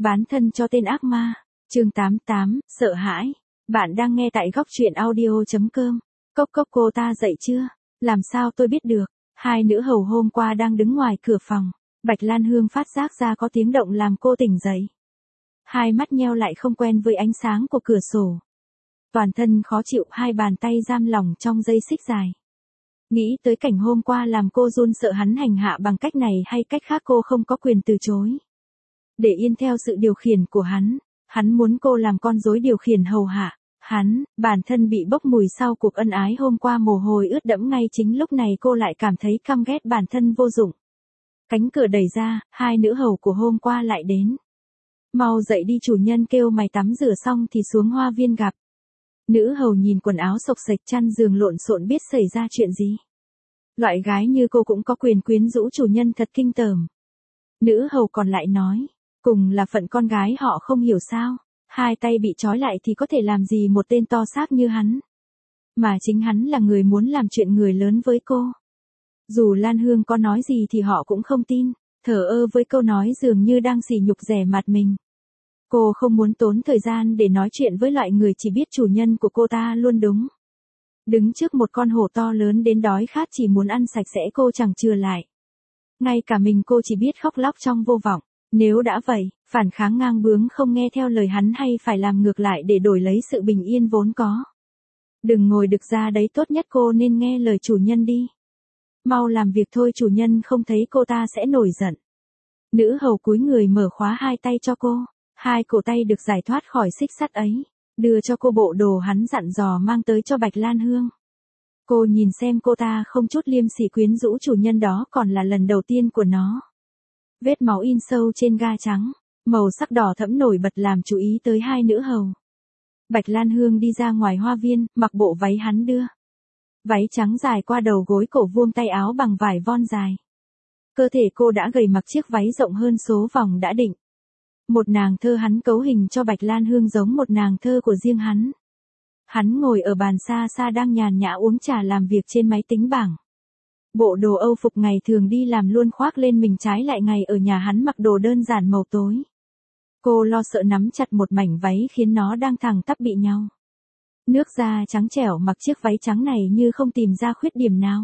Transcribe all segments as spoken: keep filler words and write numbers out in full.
Bán thân cho tên ác ma. Chương tám mươi tám, sợ hãi. Bạn đang nghe tại góc truyện audio chấm com. Cốc cốc, cô ta dậy chưa? Làm sao tôi biết được? Hai nữ hầu hôm qua đang đứng ngoài cửa phòng. Bạch Lan Hương phát giác ra có tiếng động làm cô tỉnh dậy. Hai mắt nheo lại không quen với ánh sáng của cửa sổ. Toàn thân khó chịu, hai bàn tay giam lỏng trong dây xích dài. Nghĩ tới cảnh hôm qua làm cô run sợ hắn hành hạ bằng cách này hay cách khác cô không có quyền từ chối. Để yên theo sự điều khiển của hắn, hắn muốn cô làm con rối điều khiển hầu hạ. Hắn, bản thân bị bốc mùi sau cuộc ân ái hôm qua, mồ hôi ướt đẫm, ngay chính lúc này cô lại cảm thấy căm ghét bản thân vô dụng. Cánh cửa đẩy ra, hai nữ hầu của hôm qua lại đến. Mau dậy đi, chủ nhân kêu mày tắm rửa xong thì xuống hoa viên gặp. Nữ hầu nhìn quần áo xộc xệch, chăn giường lộn xộn, biết xảy ra chuyện gì. Loại gái như cô cũng có quyền quyến rũ chủ nhân, thật kinh tởm. Nữ hầu còn lại nói, cùng là phận con gái họ không hiểu sao, hai tay bị trói lại thì có thể làm gì một tên to xác như hắn. Mà chính hắn là người muốn làm chuyện người lớn với cô. Dù Lan Hương có nói gì thì họ cũng không tin, thờ ơ với câu nói dường như đang sỉ nhục rẻ mặt mình. Cô không muốn tốn thời gian để nói chuyện với loại người chỉ biết chủ nhân của cô ta luôn đúng. Đứng trước một con hổ to lớn đến đói khát chỉ muốn ăn sạch sẽ, cô chẳng chừa lại. Ngay cả mình cô chỉ biết khóc lóc trong vô vọng. Nếu đã vậy, phản kháng ngang bướng không nghe theo lời hắn hay phải làm ngược lại để đổi lấy sự bình yên vốn có. Đừng ngồi đực ra đấy, tốt nhất cô nên nghe lời chủ nhân đi. Mau làm việc thôi, chủ nhân không thấy cô ta sẽ nổi giận. Nữ hầu cúi người mở khóa hai tay cho cô. Hai cổ tay được giải thoát khỏi xích sắt ấy, đưa cho cô bộ đồ hắn dặn dò mang tới cho Bạch Lan Hương. Cô nhìn xem cô ta không chút liêm sỉ quyến rũ chủ nhân, đó còn là lần đầu tiên của nó. Vết máu in sâu trên ga trắng, màu sắc đỏ thẫm nổi bật làm chú ý tới hai nữ hầu. Bạch Lan Hương đi ra ngoài hoa viên, mặc bộ váy hắn đưa. Váy trắng dài qua đầu gối, cổ vuông, tay áo bằng vải von dài. Cơ thể cô đã gầy, mặc chiếc váy rộng hơn số vòng đã định. Một nàng thơ hắn cấu hình cho Bạch Lan Hương giống một nàng thơ của riêng hắn. Hắn ngồi ở bàn xa xa đang nhàn nhã uống trà làm việc trên máy tính bảng. Bộ đồ Âu phục ngày thường đi làm luôn khoác lên mình, trái lại ngày ở nhà hắn mặc đồ đơn giản màu tối. Cô lo sợ nắm chặt một mảnh váy khiến nó đang thẳng tắp bị nhau. Nước da trắng trẻo, mặc chiếc váy trắng này như không tìm ra khuyết điểm nào.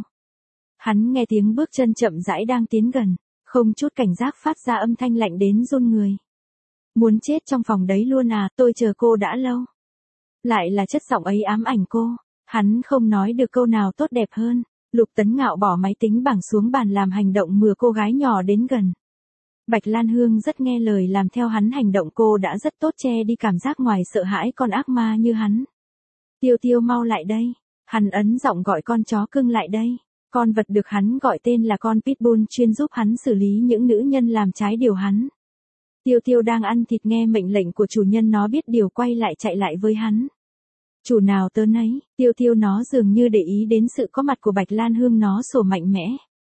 Hắn nghe tiếng bước chân chậm rãi đang tiến gần, không chút cảnh giác phát ra âm thanh lạnh đến run người. Muốn chết trong phòng đấy luôn à, tôi chờ cô đã lâu. Lại là chất giọng ấy ám ảnh cô. Hắn không nói được câu nào tốt đẹp hơn. Lục Tấn Ngạo bỏ máy tính bảng xuống bàn làm hành động mừa cô gái nhỏ đến gần. Bạch Lan Hương rất nghe lời làm theo hắn hành động, cô đã rất tốt che đi cảm giác ngoài sợ hãi con ác ma như hắn. Tiêu Tiêu mau lại đây. Hắn ấn giọng gọi con chó cưng lại đây. Con vật được hắn gọi tên là con Pitbull, chuyên giúp hắn xử lý những nữ nhân làm trái điều hắn. Tiêu Tiêu đang ăn thịt, nghe mệnh lệnh của chủ nhân nó biết điều, quay lại chạy lại với hắn. Chủ nào tớ nấy, Tiêu Tiêu nó dường như để ý đến sự có mặt của Bạch Lan Hương, nó sủa mạnh mẽ.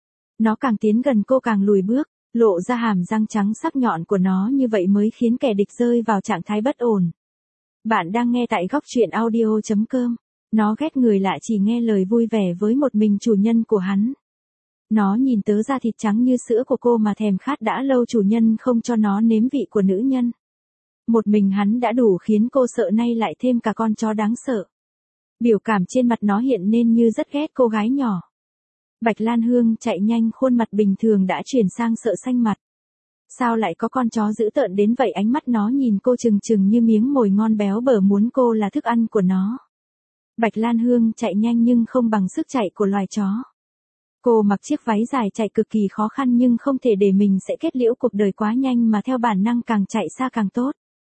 Nó càng tiến gần cô càng lùi bước, lộ ra hàm răng trắng sắc nhọn của nó, như vậy mới khiến kẻ địch rơi vào trạng thái bất ổn. Bạn đang nghe tại góc truyện audio chấm com. Nó ghét người lạ chỉ nghe lời vui vẻ với một mình chủ nhân của hắn. Nó nhìn tớ da thịt trắng như sữa của cô mà thèm khát đã lâu, chủ nhân không cho nó nếm vị của nữ nhân. Một mình hắn đã đủ khiến cô sợ, nay lại thêm cả con chó đáng sợ. Biểu cảm trên mặt nó hiện nên như rất ghét cô gái nhỏ. Bạch Lan Hương chạy nhanh, khuôn mặt bình thường đã chuyển sang sợ xanh mặt. Sao lại có con chó dữ tợn đến vậy? Ánh mắt nó nhìn cô trừng trừng như miếng mồi ngon béo bở, muốn cô là thức ăn của nó. Bạch Lan Hương chạy nhanh nhưng không bằng sức chạy của loài chó. Cô mặc chiếc váy dài chạy cực kỳ khó khăn, nhưng không thể để mình sẽ kết liễu cuộc đời quá nhanh mà theo bản năng càng chạy xa càng tốt.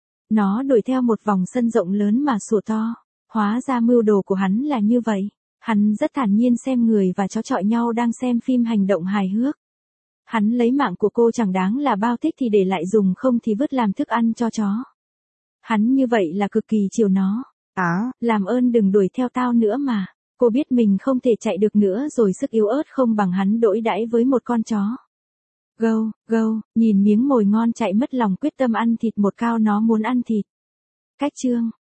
Nó đuổi theo một vòng sân rộng lớn mà sủa to. Hóa ra mưu đồ của hắn là như vậy. Hắn rất thản nhiên xem người và chó chọi nhau đang xem phim hành động hài hước. Hắn lấy mạng của cô chẳng đáng là bao, thích thì để lại, dùng không thì vứt làm thức ăn cho chó. Hắn như vậy là cực kỳ chiều nó. À, làm ơn đừng đuổi theo tao nữa mà. Cô biết mình không thể chạy được nữa rồi, sức yếu ớt không bằng hắn đỗi đãi với một con chó. Gâu, gâu, nhìn miếng mồi ngon chạy mất lòng, quyết tâm ăn thịt một cao, nó muốn ăn thịt. Cách chương.